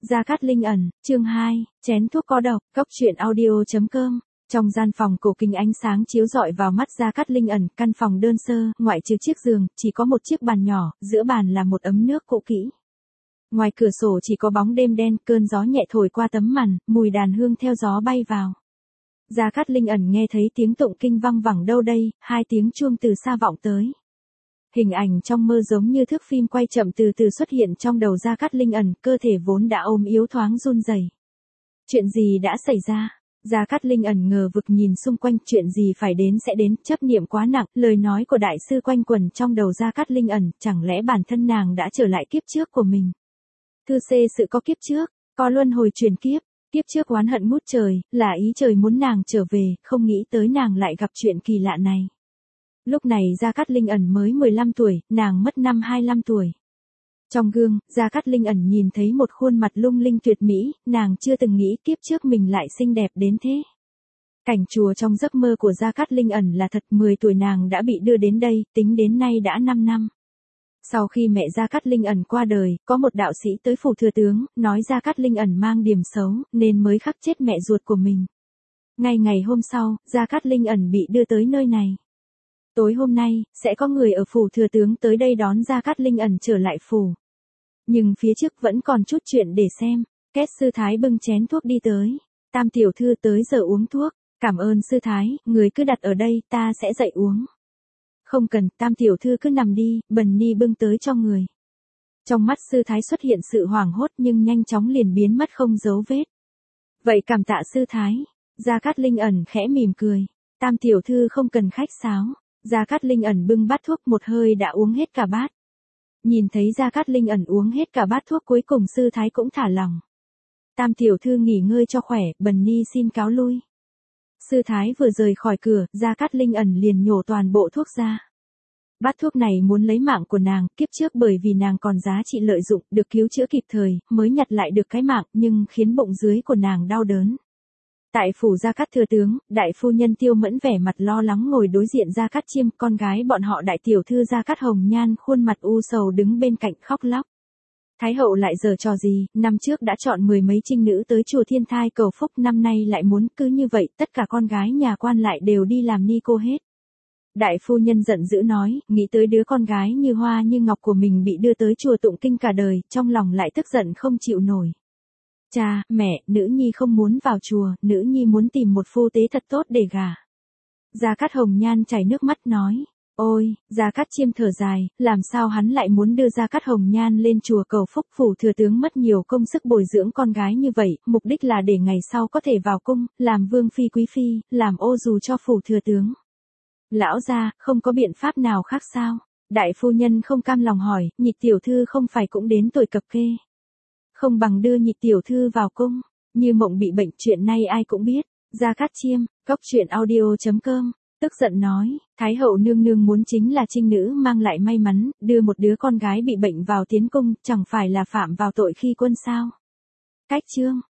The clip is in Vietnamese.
Gia Cát Linh ẩn, chương 2, chén thuốc có độc, Cốc Truyện Audio.com. Trong gian phòng cổ kính ánh sáng chiếu rọi vào mắt Gia Cát Linh ẩn, căn phòng đơn sơ, ngoại trừ chiếc giường, chỉ có một chiếc bàn nhỏ, giữa bàn là một ấm nước cũ kỹ. Ngoài cửa sổ chỉ có bóng đêm đen, cơn gió nhẹ thổi qua tấm màn, mùi đàn hương theo gió bay vào. Gia Cát Linh ẩn nghe thấy tiếng tụng kinh văng vẳng đâu đây, hai tiếng chuông từ xa vọng tới. Hình ảnh trong mơ giống như thước phim quay chậm từ từ xuất hiện trong đầu Gia Cát Linh ẩn, cơ thể vốn đã ôm yếu thoáng run rẩy. Chuyện gì đã xảy ra? Gia Cát Linh ẩn ngờ vực nhìn xung quanh, chuyện gì phải đến sẽ đến, chấp niệm quá nặng, lời nói của đại sư quanh quẩn trong đầu Gia Cát Linh ẩn, chẳng lẽ bản thân nàng đã trở lại kiếp trước của mình? Thư xê sự có kiếp trước, có luân hồi truyền kiếp, kiếp trước oán hận ngút trời, là ý trời muốn nàng trở về, không nghĩ tới nàng lại gặp chuyện kỳ lạ này. Lúc này Gia Cát Linh ẩn mới 15 tuổi, nàng mất năm 25 tuổi. Trong gương, Gia Cát Linh ẩn nhìn thấy một khuôn mặt lung linh tuyệt mỹ, nàng chưa từng nghĩ kiếp trước mình lại xinh đẹp đến thế. Cảnh chùa trong giấc mơ của Gia Cát Linh ẩn là thật, 10 tuổi nàng đã bị đưa đến đây, tính đến nay đã 5 năm. Sau khi mẹ Gia Cát Linh ẩn qua đời, có một đạo sĩ tới phủ thừa tướng, nói Gia Cát Linh ẩn mang điểm xấu, nên mới khắc chết mẹ ruột của mình. Ngay ngày hôm sau, Gia Cát Linh ẩn bị đưa tới nơi này. Tối hôm nay, sẽ có người ở phủ thừa tướng tới đây đón Gia Cát Linh ẩn trở lại phủ. Nhưng phía trước vẫn còn chút chuyện để xem. Két sư thái bưng chén thuốc đi tới. Tam tiểu thư tới giờ uống thuốc. Cảm ơn sư thái, người cứ đặt ở đây, ta sẽ dậy uống. Không cần, tam tiểu thư cứ nằm đi, Bần Ni bưng tới cho người. Trong mắt sư thái xuất hiện sự hoảng hốt nhưng nhanh chóng liền biến mất không dấu vết. Vậy cảm tạ sư thái. Gia Cát Linh ẩn khẽ mỉm cười. Tam tiểu thư không cần khách sáo. Gia Cát Linh ẩn bưng bát thuốc một hơi đã uống hết cả bát. Nhìn thấy Gia Cát Linh ẩn uống hết cả bát thuốc cuối cùng sư thái cũng thả lòng. Tam tiểu thư nghỉ ngơi cho khỏe, Bần Ni xin cáo lui. Sư thái vừa rời khỏi cửa, Gia Cát Linh ẩn liền nhổ toàn bộ thuốc ra. Bát thuốc này muốn lấy mạng của nàng, kiếp trước bởi vì nàng còn giá trị lợi dụng, được cứu chữa kịp thời, mới nhặt lại được cái mạng, nhưng khiến bụng dưới của nàng đau đớn. Tại phủ Gia Cát thừa tướng, đại phu nhân Tiêu Mẫn vẻ mặt lo lắng ngồi đối diện Gia Cát Chiêm, con gái bọn họ đại tiểu thư Gia Cát Hồng Nhan khuôn mặt u sầu đứng bên cạnh khóc lóc. Thái hậu lại giở trò gì, năm trước đã chọn 10 mấy trinh nữ tới chùa Thiên Thai cầu phúc, năm nay lại muốn cứ như vậy, tất cả con gái nhà quan lại đều đi làm ni cô hết. Đại phu nhân giận dữ nói, nghĩ tới đứa con gái như hoa như ngọc của mình bị đưa tới chùa tụng kinh cả đời, trong lòng lại tức giận không chịu nổi. Cha, mẹ, nữ nhi không muốn vào chùa, nữ nhi muốn tìm một phu tế thật tốt để gả. Gia Cát Hồng Nhan chảy nước mắt nói. Ôi, Gia Cát Chiêm thở dài, làm sao hắn lại muốn đưa Gia Cát Hồng Nhan lên chùa cầu phúc, phủ thừa tướng mất nhiều công sức bồi dưỡng con gái như vậy, mục đích là để ngày sau có thể vào cung, làm vương phi quý phi, làm ô dù cho phủ thừa tướng. Lão gia, không có biện pháp nào khác sao? Đại phu nhân không cam lòng hỏi, Nhị tiểu thư không phải cũng đến tuổi cập kê. Không bằng đưa Nhị tiểu thư vào cung. Như Mộng bị bệnh, chuyện này ai cũng biết. Gia Cát Chiêm, Cốc Truyện Audio.com, tức giận nói, Thái hậu nương nương muốn chính là trinh nữ mang lại may mắn, đưa một đứa con gái bị bệnh vào tiến cung, chẳng phải là phạm vào tội khi quân sao? Cách chương